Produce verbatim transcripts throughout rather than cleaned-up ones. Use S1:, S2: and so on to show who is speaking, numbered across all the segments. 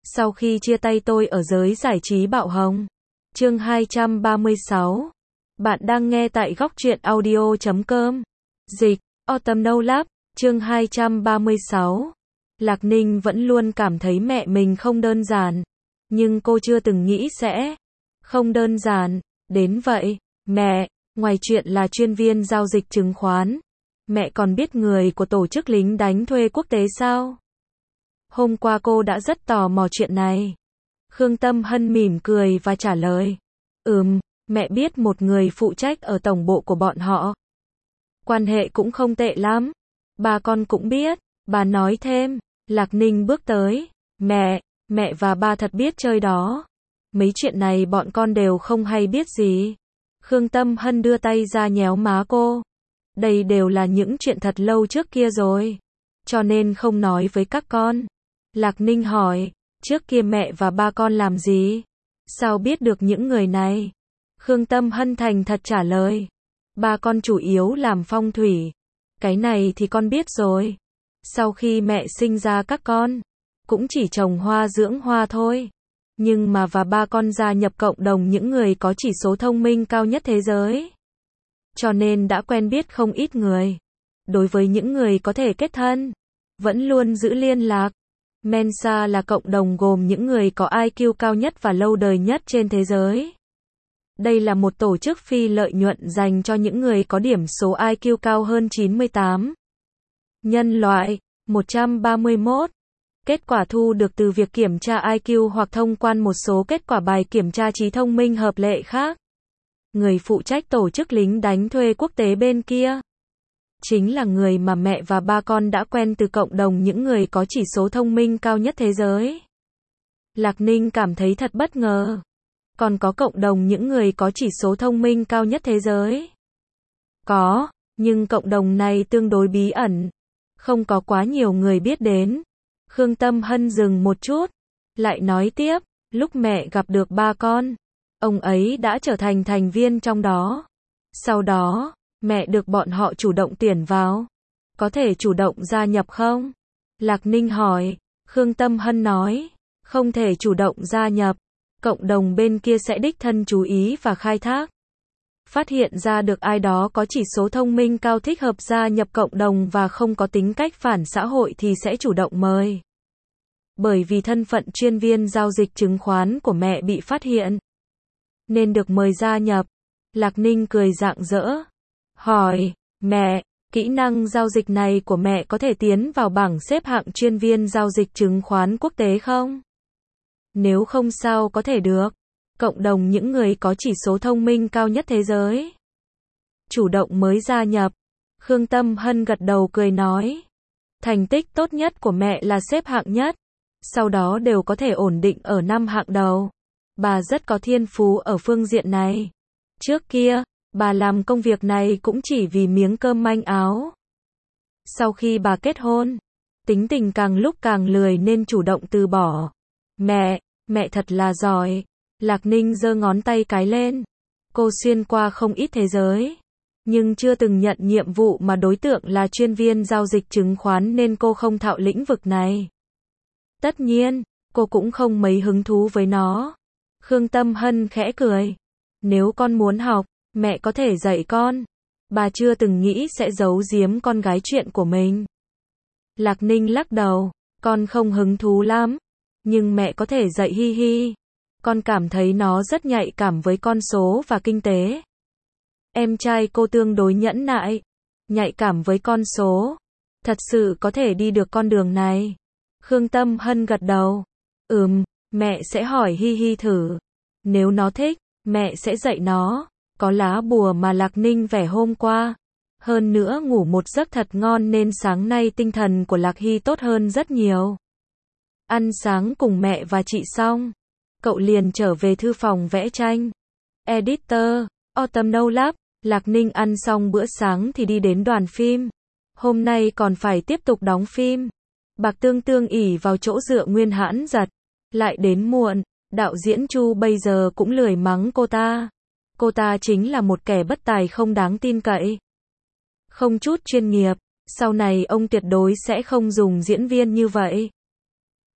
S1: Sau khi chia tay tôi ở giới giải trí bạo hồng. Chương hai trăm ba mươi sáu. Bạn đang nghe tại góc truyện audio chấm com. Dịch, Autumn No Lab, chương hai trăm ba mươi sáu. Lạc Ninh vẫn luôn cảm thấy mẹ mình không đơn giản. Nhưng cô chưa từng nghĩ sẽ không đơn giản đến vậy. Mẹ, ngoài chuyện là chuyên viên giao dịch chứng khoán, mẹ còn biết người của tổ chức lính đánh thuê quốc tế sao? Hôm qua cô đã rất tò mò chuyện này. Khương Tâm Hân mỉm cười và trả lời. Ừm, mẹ biết một người phụ trách ở tổng bộ của bọn họ. Quan hệ cũng không tệ lắm. Bà con cũng biết. Bà nói thêm. Lạc Ninh bước tới. Mẹ, mẹ và ba thật biết chơi đó. Mấy chuyện này bọn con đều không hay biết gì. Khương Tâm Hân đưa tay ra nhéo má cô. Đây đều là những chuyện thật lâu trước kia rồi. Cho nên không nói với các con. Lạc Ninh hỏi, trước kia mẹ và ba con làm gì? Sao biết được những người này? Khương Tâm Hân thành thật trả lời. Ba con chủ yếu làm phong thủy. Cái này thì con biết rồi. Sau khi mẹ sinh ra các con, cũng chỉ trồng hoa dưỡng hoa thôi. Nhưng mà và ba con gia nhập cộng đồng những người có chỉ số thông minh cao nhất thế giới. Cho nên đã quen biết không ít người. Đối với những người có thể kết thân, vẫn luôn giữ liên lạc. Mensa là cộng đồng gồm những người có i kiu cao nhất và lâu đời nhất trên thế giới. Đây là một tổ chức phi lợi nhuận dành cho những người có điểm số i kiu cao hơn chín mươi tám. Nhân loại, một trăm ba mươi mốt. Kết quả thu được từ việc kiểm tra i kiu hoặc thông qua một số kết quả bài kiểm tra trí thông minh hợp lệ khác. Người phụ trách tổ chức lính đánh thuê quốc tế bên kia chính là người mà mẹ và ba con đã quen từ cộng đồng những người có chỉ số thông minh cao nhất thế giới. Lạc Ninh cảm thấy thật bất ngờ. Còn có cộng đồng những người có chỉ số thông minh cao nhất thế giới? Có, nhưng cộng đồng này tương đối bí ẩn. Không có quá nhiều người biết đến. Khương Tâm Hân dừng một chút. Lại nói tiếp, lúc mẹ gặp được ba con, ông ấy đã trở thành thành viên trong đó. Sau đó, mẹ được bọn họ chủ động tuyển vào. Có thể chủ động gia nhập không? Lạc Ninh hỏi. Khương Tâm Hân nói. Không thể chủ động gia nhập. Cộng đồng bên kia sẽ đích thân chú ý và khai thác. Phát hiện ra được ai đó có chỉ số thông minh cao thích hợp gia nhập cộng đồng và không có tính cách phản xã hội thì sẽ chủ động mời. Bởi vì thân phận chuyên viên giao dịch chứng khoán của mẹ bị phát hiện, nên được mời gia nhập. Lạc Ninh cười rạng rỡ. Hỏi, mẹ, kỹ năng giao dịch này của mẹ có thể tiến vào bảng xếp hạng chuyên viên giao dịch chứng khoán quốc tế không? Nếu không sao có thể được. Cộng đồng những người có chỉ số thông minh cao nhất thế giới. Chủ động mới gia nhập. Khương Tâm Hân gật đầu cười nói. Thành tích tốt nhất của mẹ là xếp hạng nhất. Sau đó đều có thể ổn định ở năm hạng đầu. Bà rất có thiên phú ở phương diện này. Trước kia, bà làm công việc này cũng chỉ vì miếng cơm manh áo. Sau khi bà kết hôn, tính tình càng lúc càng lười nên chủ động từ bỏ. Mẹ, mẹ thật là giỏi. Lạc Ninh giơ ngón tay cái lên. Cô xuyên qua không ít thế giới, nhưng chưa từng nhận nhiệm vụ mà đối tượng là chuyên viên giao dịch chứng khoán nên cô không thạo lĩnh vực này. Tất nhiên, cô cũng không mấy hứng thú với nó. Khương Tâm Hân khẽ cười. Nếu con muốn học, mẹ có thể dạy con. Bà chưa từng nghĩ sẽ giấu giếm con gái chuyện của mình. Lạc Ninh lắc đầu. Con không hứng thú lắm. Nhưng mẹ có thể dạy hi hi. Con cảm thấy nó rất nhạy cảm với con số và kinh tế. Em trai cô tương đối nhẫn nại. Nhạy cảm với con số. Thật sự có thể đi được con đường này. Khương Tâm Hân gật đầu. Ừm, mẹ sẽ hỏi hi hi thử. Nếu nó thích, mẹ sẽ dạy nó. Có lá bùa mà Lạc Ninh vẽ hôm qua. Hơn nữa ngủ một giấc thật ngon nên sáng nay tinh thần của Lạc Hy tốt hơn rất nhiều. Ăn sáng cùng mẹ và chị xong, cậu liền trở về thư phòng vẽ tranh. Editor, Autumn No Lab. Lạc Ninh ăn xong bữa sáng thì đi đến đoàn phim. Hôm nay còn phải tiếp tục đóng phim. Bạc Tương Tương ỉ vào chỗ dựa Nguyên Hãn Giật. Lại đến muộn. Đạo diễn Chu bây giờ cũng lười mắng cô ta. Cô ta chính là một kẻ bất tài không đáng tin cậy. Không chút chuyên nghiệp. Sau này ông tuyệt đối sẽ không dùng diễn viên như vậy.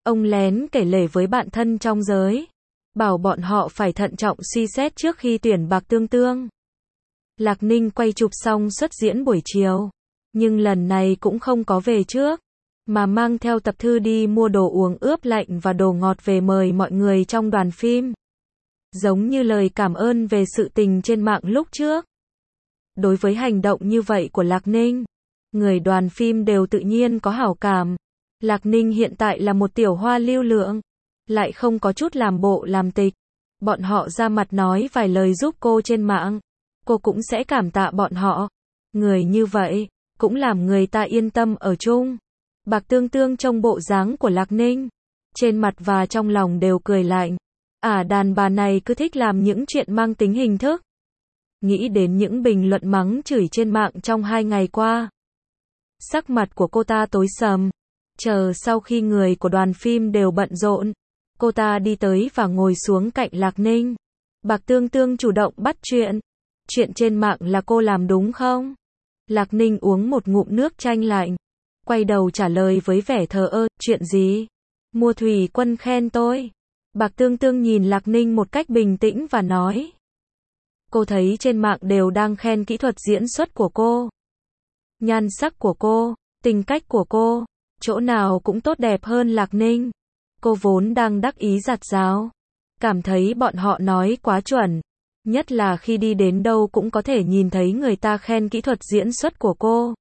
S1: Ông lén kể lể với bạn thân trong giới, bảo bọn họ phải thận trọng suy xét trước khi tuyển Bạc Tương Tương. Lạc Ninh quay chụp xong xuất diễn buổi chiều, nhưng lần này cũng không có về trước, mà mang theo tập thư đi mua đồ uống ướp lạnh và đồ ngọt về mời mọi người trong đoàn phim. Giống như lời cảm ơn về sự tình trên mạng lúc trước. Đối với hành động như vậy của Lạc Ninh, người đoàn phim đều tự nhiên có hảo cảm. Lạc Ninh hiện tại là một tiểu hoa lưu lượng, lại không có chút làm bộ làm tịch. Bọn họ ra mặt nói vài lời giúp cô trên mạng, cô cũng sẽ cảm tạ bọn họ. Người như vậy, cũng làm người ta yên tâm ở chung. Bạc Tương Tương trông bộ dáng của Lạc Ninh, trên mặt và trong lòng đều cười lạnh. À, đàn bà này cứ thích làm những chuyện mang tính hình thức. Nghĩ đến những bình luận mắng chửi trên mạng trong hai ngày qua, sắc mặt của cô ta tối sầm. Chờ sau khi người của đoàn phim đều bận rộn, cô ta đi tới và ngồi xuống cạnh Lạc Ninh. Bạc Tương Tương chủ động bắt chuyện. Chuyện trên mạng là cô làm đúng không? Lạc Ninh uống một ngụm nước chanh lạnh, quay đầu trả lời với vẻ thờ ơ, chuyện gì? Mua thủy quân khen tôi. Bạc Tương Tương nhìn Lạc Ninh một cách bình tĩnh và nói. Cô thấy trên mạng đều đang khen kỹ thuật diễn xuất của cô, nhan sắc của cô, tính cách của cô, chỗ nào cũng tốt đẹp hơn Lạc Ninh. Cô vốn đang đắc ý giặt rào, cảm thấy bọn họ nói quá chuẩn, nhất là khi đi đến đâu cũng có thể nhìn thấy người ta khen kỹ thuật diễn xuất của cô.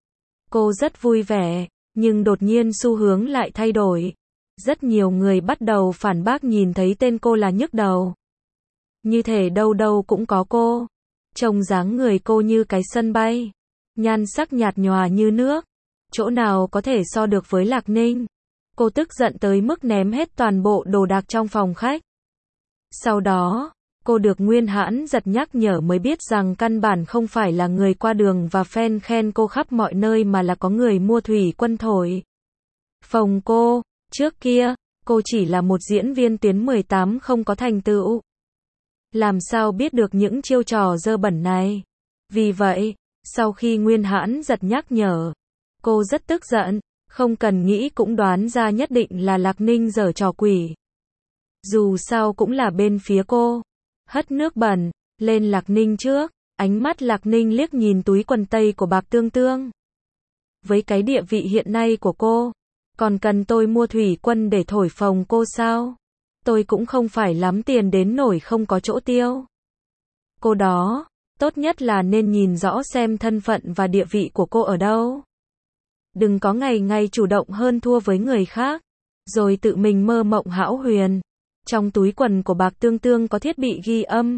S1: Cô rất vui vẻ, nhưng đột nhiên xu hướng lại thay đổi. Rất nhiều người bắt đầu phản bác nhìn thấy tên cô là nhức đầu. Như thể đâu đâu cũng có cô. Trông dáng người cô như cái sân bay. Nhan sắc nhạt nhòa như nước. Chỗ nào có thể so được với Lạc Ninh. Cô tức giận tới mức ném hết toàn bộ đồ đạc trong phòng khách. Sau đó, cô được Nguyên Hãn giật nhắc nhở mới biết rằng căn bản không phải là người qua đường và fan khen cô khắp mọi nơi mà là có người mua thủy quân thổi phồng cô. Trước kia, cô chỉ là một diễn viên tuyến mười tám không có thành tựu. Làm sao biết được những chiêu trò dơ bẩn này? Vì vậy, sau khi Nguyên Hãn giật nhắc nhở, cô rất tức giận, không cần nghĩ cũng đoán ra nhất định là Lạc Ninh giở trò quỷ. Dù sao cũng là bên phía cô. Hất nước bẩn lên Lạc Ninh trước, ánh mắt Lạc Ninh liếc nhìn túi quần tây của Bạc Tương Tương. Với cái địa vị hiện nay của cô, còn cần tôi mua thủy quân để thổi phồng cô sao? Tôi cũng không phải lắm tiền đến nổi không có chỗ tiêu. Cô đó, tốt nhất là nên nhìn rõ xem thân phận và địa vị của cô ở đâu. Đừng có ngày ngày chủ động hơn thua với người khác, rồi tự mình mơ mộng hão huyền. Trong túi quần của Bạc Tương Tương có thiết bị ghi âm.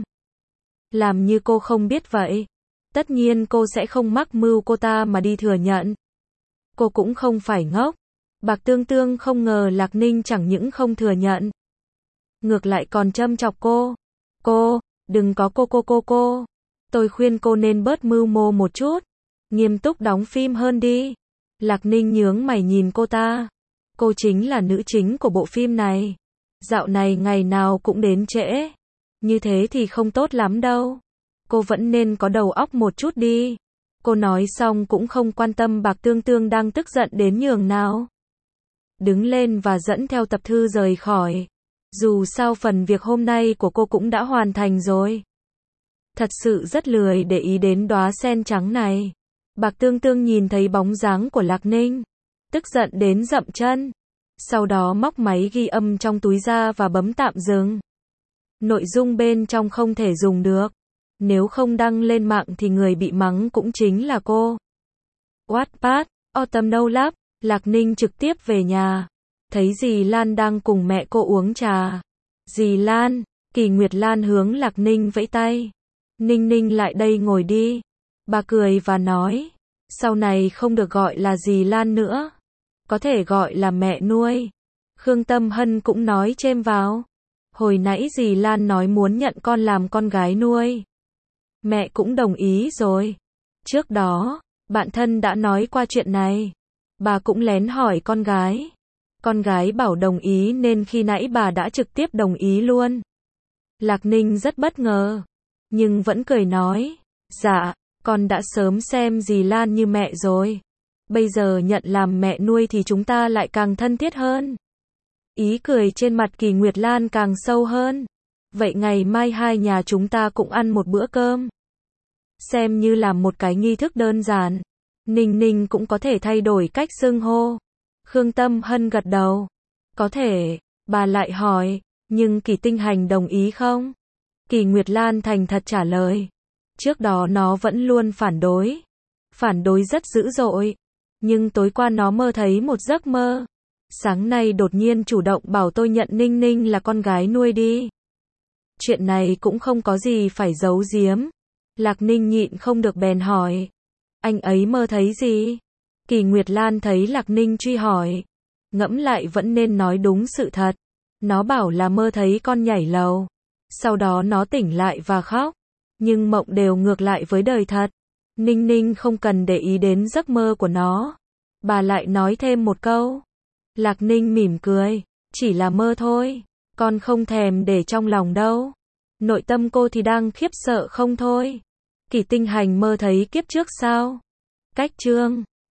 S1: Làm như cô không biết vậy. Tất nhiên cô sẽ không mắc mưu cô ta mà đi thừa nhận. Cô cũng không phải ngốc. Bạc Tương Tương không ngờ Lạc Ninh chẳng những không thừa nhận, ngược lại còn châm chọc cô. Cô, đừng có cô cô cô cô. Tôi khuyên cô nên bớt mưu mô một chút. Nghiêm túc đóng phim hơn đi. Lạc Ninh nhướng mày nhìn cô ta. Cô chính là nữ chính của bộ phim này. Dạo này ngày nào cũng đến trễ. Như thế thì không tốt lắm đâu. Cô vẫn nên có đầu óc một chút đi. Cô nói xong cũng không quan tâm Bạc Tương Tương đang tức giận đến nhường nào. Đứng lên và dẫn theo tập thư rời khỏi. Dù sao phần việc hôm nay của cô cũng đã hoàn thành rồi. Thật sự rất lười để ý đến đóa sen trắng này. Bạc Tương Tương nhìn thấy bóng dáng của Lạc Ninh, tức giận đến dậm chân. Sau đó móc máy ghi âm trong túi ra và bấm tạm dừng. Nội dung bên trong không thể dùng được. Nếu không đăng lên mạng thì người bị mắng cũng chính là cô. Wattpad, Autumn No Lab, Lạc Ninh trực tiếp về nhà. Thấy dì Lan đang cùng mẹ cô uống trà. Dì Lan, Kỳ Nguyệt Lan hướng Lạc Ninh vẫy tay. Ninh Ninh lại đây ngồi đi. Bà cười và nói. Sau này không được gọi là dì Lan nữa. Có thể gọi là mẹ nuôi. Khương Tâm Hân cũng nói chêm vào. Hồi nãy dì Lan nói muốn nhận con làm con gái nuôi. Mẹ cũng đồng ý rồi. Trước đó, bạn thân đã nói qua chuyện này. Bà cũng lén hỏi con gái. Con gái bảo đồng ý nên khi nãy bà đã trực tiếp đồng ý luôn. Lạc Ninh rất bất ngờ, nhưng vẫn cười nói. Dạ, con đã sớm xem dì Lan như mẹ rồi. Bây giờ nhận làm mẹ nuôi thì chúng ta lại càng thân thiết hơn. Ý cười trên mặt Kỳ Nguyệt Lan càng sâu hơn. Vậy ngày mai hai nhà chúng ta cũng ăn một bữa cơm. Xem như là một cái nghi thức đơn giản. Ninh Ninh cũng có thể thay đổi cách xưng hô. Khương Tâm Hân gật đầu. Có thể, bà lại hỏi, nhưng Kỳ Tinh Hành đồng ý không? Kỳ Nguyệt Lan thành thật trả lời. Trước đó nó vẫn luôn phản đối. Phản đối rất dữ dội. Nhưng tối qua nó mơ thấy một giấc mơ. Sáng nay đột nhiên chủ động bảo tôi nhận Ninh Ninh là con gái nuôi đi. Chuyện này cũng không có gì phải giấu giếm. Lạc Ninh nhịn không được bèn hỏi. Anh ấy mơ thấy gì? Kỳ Nguyệt Lan thấy Lạc Ninh truy hỏi. Ngẫm lại vẫn nên nói đúng sự thật. Nó bảo là mơ thấy con nhảy lầu. Sau đó nó tỉnh lại và khóc. Nhưng mộng đều ngược lại với đời thật. Ninh Ninh không cần để ý đến giấc mơ của nó. Bà lại nói thêm một câu. Lạc Ninh mỉm cười. Chỉ là mơ thôi. Con không thèm để trong lòng đâu. Nội tâm cô thì đang khiếp sợ không thôi. Kỳ Tinh Hành mơ thấy kiếp trước sao? Cách chương